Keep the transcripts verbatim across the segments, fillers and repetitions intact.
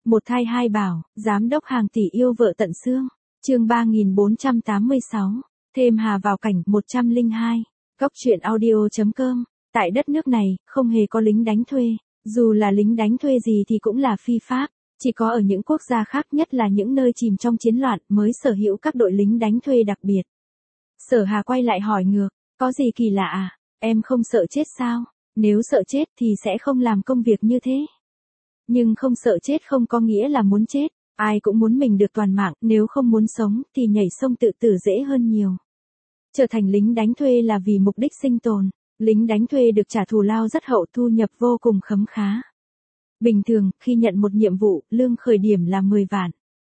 Một thai hai bảo, giám đốc hàng tỷ yêu vợ tận xương. Chương ba nghìn bốn trăm tám mươi sáu. Thêm Hà vào cảnh một trăm lẻ hai. Góc truyện audio chấm com. Tại đất nước này, không hề có lính đánh thuê. Dù là lính đánh thuê gì thì cũng là phi pháp. Chỉ có ở những quốc gia khác, nhất là những nơi chìm trong chiến loạn, mới sở hữu các đội lính đánh thuê đặc biệt. Sở Hà quay lại hỏi ngược, có gì kỳ lạ à? Em không sợ chết sao? Nếu sợ chết thì sẽ không làm công việc như thế. Nhưng không sợ chết không có nghĩa là muốn chết. Ai cũng muốn mình được toàn mạng, nếu không muốn sống thì nhảy sông tự tử dễ hơn nhiều. Trở thành lính đánh thuê là vì mục đích sinh tồn. Lính đánh thuê được trả thù lao rất hậu, thu nhập vô cùng khấm khá. Bình thường, khi nhận một nhiệm vụ, lương khởi điểm là mười vạn.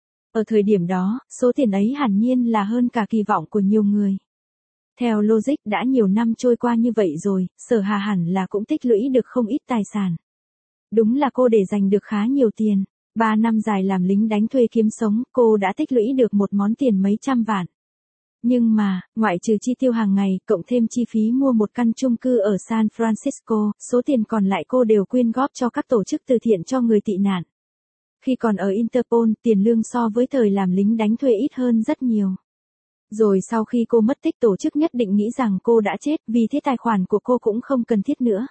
Ở thời điểm đó, số tiền ấy hẳn nhiên là hơn cả kỳ vọng của nhiều người. Theo logic đã nhiều năm trôi qua như vậy rồi, Sở Hà hẳn là cũng tích lũy được không ít tài sản. Đúng là cô để dành được khá nhiều tiền. Ba năm dài làm lính đánh thuê kiếm sống, cô đã tích lũy được một món tiền mấy trăm vạn. Nhưng mà, ngoại trừ chi tiêu hàng ngày, cộng thêm chi phí mua một căn chung cư ở San Francisco, số tiền còn lại cô đều quyên góp cho các tổ chức từ thiện cho người tị nạn. Khi còn ở Interpol, tiền lương so với thời làm lính đánh thuê ít hơn rất nhiều. Rồi sau khi cô mất tích, tổ chức nhất định nghĩ rằng cô đã chết, vì thế tài khoản của cô cũng không cần thiết nữa.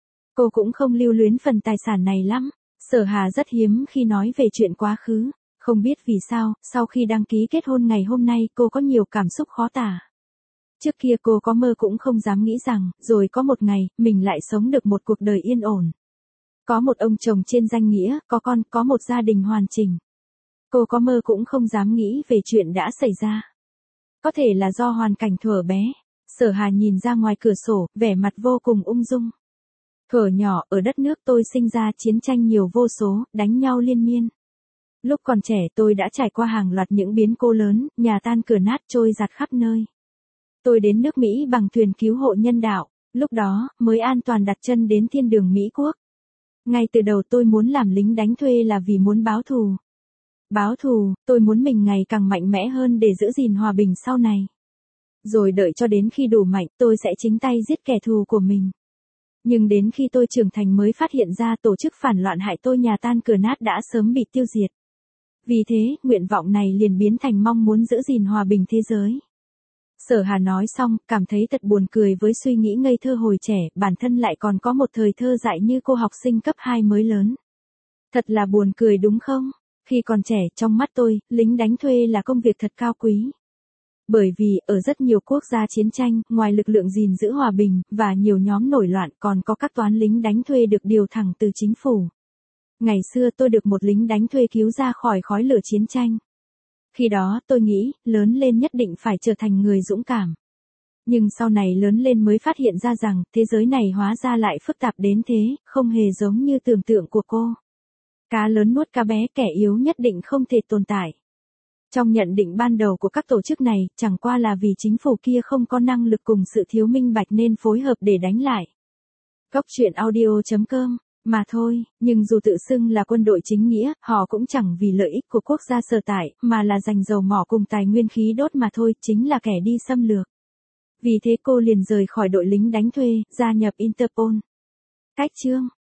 Cô cũng không lưu luyến phần tài sản này lắm. Sở Hà rất hiếm khi nói về chuyện quá khứ. Không biết vì sao, sau khi đăng ký kết hôn ngày hôm nay cô có nhiều cảm xúc khó tả. Trước kia cô có mơ cũng không dám nghĩ rằng, rồi có một ngày, mình lại sống được một cuộc đời yên ổn. Có một ông chồng trên danh nghĩa, có con, có một gia đình hoàn chỉnh. Cô có mơ cũng không dám nghĩ về chuyện đã xảy ra. Có thể là do hoàn cảnh thuở bé. Sở Hà nhìn ra ngoài cửa sổ, vẻ mặt vô cùng ung dung. Thuở nhỏ, ở đất nước tôi sinh ra chiến tranh nhiều vô số, đánh nhau liên miên. Lúc còn trẻ tôi đã trải qua hàng loạt những biến cố lớn, nhà tan cửa nát trôi giạt khắp nơi. Tôi đến nước Mỹ bằng thuyền cứu hộ nhân đạo, lúc đó mới an toàn đặt chân đến thiên đường Mỹ Quốc. Ngay từ đầu tôi muốn làm lính đánh thuê là vì muốn báo thù. Báo thù, tôi muốn mình ngày càng mạnh mẽ hơn để giữ gìn hòa bình sau này. Rồi đợi cho đến khi đủ mạnh, tôi sẽ chính tay giết kẻ thù của mình. Nhưng đến khi tôi trưởng thành mới phát hiện ra tổ chức phản loạn hại tôi nhà tan cửa nát đã sớm bị tiêu diệt. Vì thế, nguyện vọng này liền biến thành mong muốn giữ gìn hòa bình thế giới. Sở Hà nói xong, cảm thấy thật buồn cười với suy nghĩ ngây thơ hồi trẻ, bản thân lại còn có một thời thơ dại như cô học sinh cấp hai mới lớn. Thật là buồn cười đúng không? Khi còn trẻ, trong mắt tôi, lính đánh thuê là công việc thật cao quý. Bởi vì, ở rất nhiều quốc gia chiến tranh, ngoài lực lượng gìn giữ hòa bình, và nhiều nhóm nổi loạn còn có các toán lính đánh thuê được điều thẳng từ chính phủ. Ngày xưa tôi được một lính đánh thuê cứu ra khỏi khói lửa chiến tranh. Khi đó tôi nghĩ, lớn lên nhất định phải trở thành người dũng cảm. Nhưng sau này lớn lên mới phát hiện ra rằng, thế giới này hóa ra lại phức tạp đến thế, không hề giống như tưởng tượng của cô. Cá lớn nuốt cá bé, kẻ yếu nhất định không thể tồn tại. Trong nhận định ban đầu của các tổ chức này, chẳng qua là vì chính phủ kia không có năng lực cùng sự thiếu minh bạch nên phối hợp để đánh lại. Góc truyện audio chấm com mà thôi, nhưng dù tự xưng là quân đội chính nghĩa, họ cũng chẳng vì lợi ích của quốc gia sở tại, mà là giành dầu mỏ cùng tài nguyên khí đốt mà thôi, chính là kẻ đi xâm lược. Vì thế cô liền rời khỏi đội lính đánh thuê, gia nhập Interpol. Cách chương